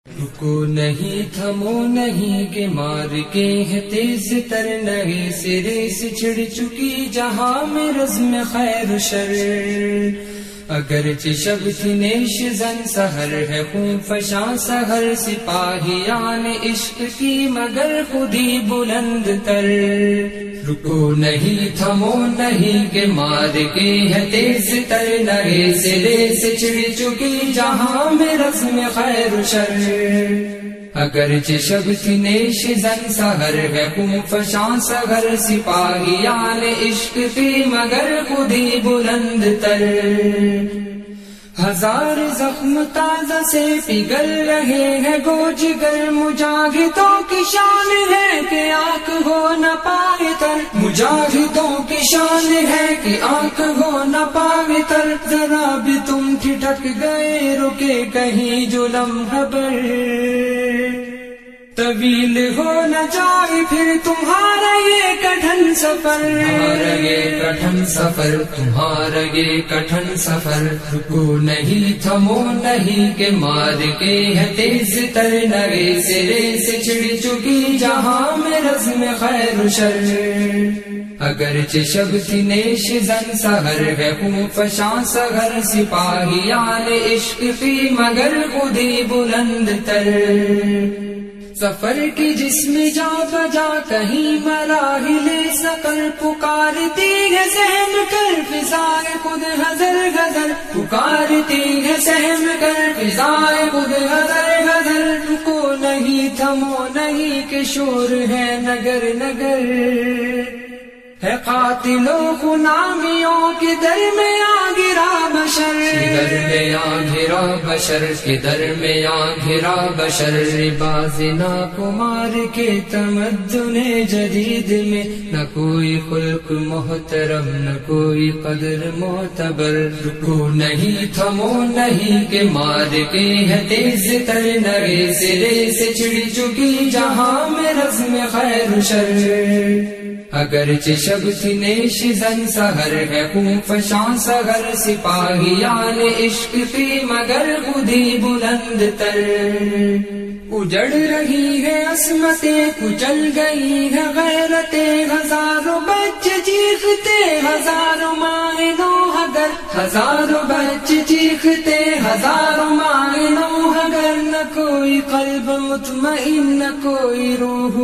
رکو نہیں تھمو نہیں کہ مار کے ہے تیز تر نئے سرے سے چھڑ چکی جہاں میں رزم خیر و شر، اگرچہ شب تھی نیش زن سحر ہے خون فشاں سحر سپاہیان عشق کی مگر خودی بلند تر، رکو نہیں تھمو نہیں کہ مار کے ہے تیز تر نئے سرے سے چھڑ چکی جہاں میں رزم خیر و شر، اگرچہ شب تھی نیش زن سحر ہے خون فشاں سحر سپاہیان عشق کی مگر خودی بلند تر، ہزار زخم تازہ سے پگھل رہے ہیں گو جگر، مجاہدوں کی شان ہے کہ آنکھ ہو نہ پائے تر، مجاہدوں کی شان ہے کہ آنکھ ہو نہ پائے تر، ذرا بھی تم ٹھٹک گئے رکے کہیں جو لمحہ بھر، طویل ہو نہ جائے پھر تمہارا یہ کٹھن سفر، تمہارا یہ کٹھن سفر، تمہارا یہ کٹھن سفر، رکو نہیں تھمو نہیں کہ مار کے ہے تیز تر نئے سرے سے چھڑ چکی جہاں میں رزم خیر و شر، اگرچہ شب تھی نیش زن سحر ہے خون فشاں سحر سپاہیان عشق کی مگر خودی بلند تر، سفر کی جسم جا بجا کہیں مراحل سفر، پکارتی ہے سہم کر فضائے خود حضر حضر، پکارتی ہے سہم کر فضائے خود حضر حضر، رکو نہیں تھمو نہیں کہ شور ہے نگر نگر، ہے قاتلوں غلامیوں کے در میں آ گرا بشر، در میں آ گرا بشر کے در میں آ گرا بشر، باز نا کمار کے تمدن جدید میں نہ کوئی خلق محترم نہ کوئی قدر معتبر، رکو نہیں تھمو نہیں کہ مار کے ہے تیز تر نئے سرے سے چھڑ چکی جہاں میں رزم خیر و شر، اگرچہ شب تھی نیش زن سحر ہے خون فشاں سحر سپاہیان عشق کی مگر خودی بلند تر، اجڑ رہی ہے عصمتیں کچل گئی ہے غیرتیں، ہزاروں بچے چیختے ہزاروں مائیں نوحگر، ہزاروں بچے چیختے ہزاروں مائیں نوحگر، نہ کوئی قلب مطمئن نہ کوئی روح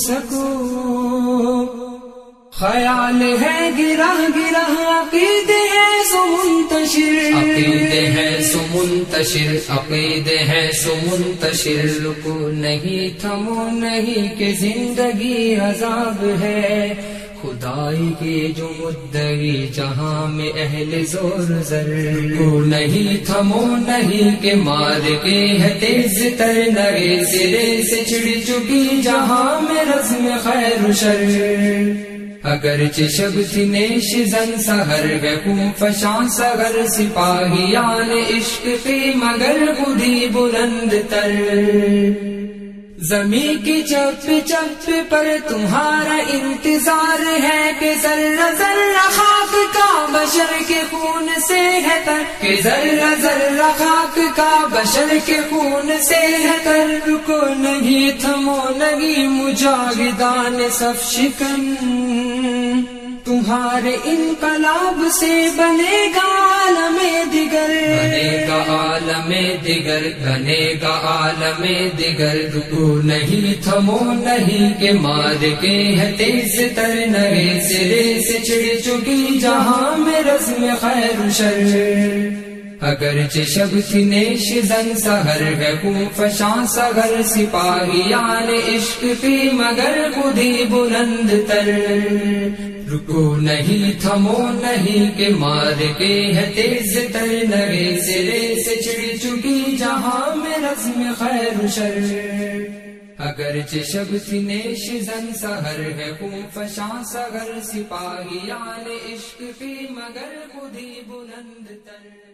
پرسکون، خیال ہے گرہ گرہ عقیدے ہیں سو منتشر، عقیدے ہیں سو منتشر، عقیدے ہیں سو منتشر، رکو نہیں تھمو نہیں کہ زندگی عذاب ہے، خدائی کی جو مدعی جہاں میں اہل زور زر، رکو نہیں تھمو نہیں کہ مار کے ہے تیز تر نئے سرے سے چھڑ چکی جہاں میں رزم خیر و شر، اگرچہ شب تھی نیش زن سحر ہے خون فشاں سحر سپاہیان عشق کی مگر خودی بلند تر، زمین کی چپ چپ پر تمہارا انتظار ہے کہ ذرہ ذرہ خاک کا بشر کے خون سے ہے تر، کہ ذرہ ذرہ خاک کا بشر کے خون سے ہے تر، رکو نہیں تھمو نہیں مجاہدان صف شکن، تمہارے انقلاب سے بنے گا عالم دیگر، بنے گا عالم دیگر، بنے گا عالم دیگر، رکو نہیں تھمو نہیں کہ مار کے ہے تیز تر نئے سرے سے چھڑ چکی جہاں میں رزم خیر و شر، اگرچہ شب تھی نیش زن سحر ہے خون فشاں سحر سپاہیان عشق کی مگر خودی بلند تر، رکو نہیں تھمو نہیں کہ مار کے ہے تیز تر نئے سرے سے چھڑ چکی جہاں میں رزم خیر و شر، اگرچہ شب تھی نیش زن سحر ہے خون فشاں سحر سپاہیان عشق کی مگر خودی بلند تر۔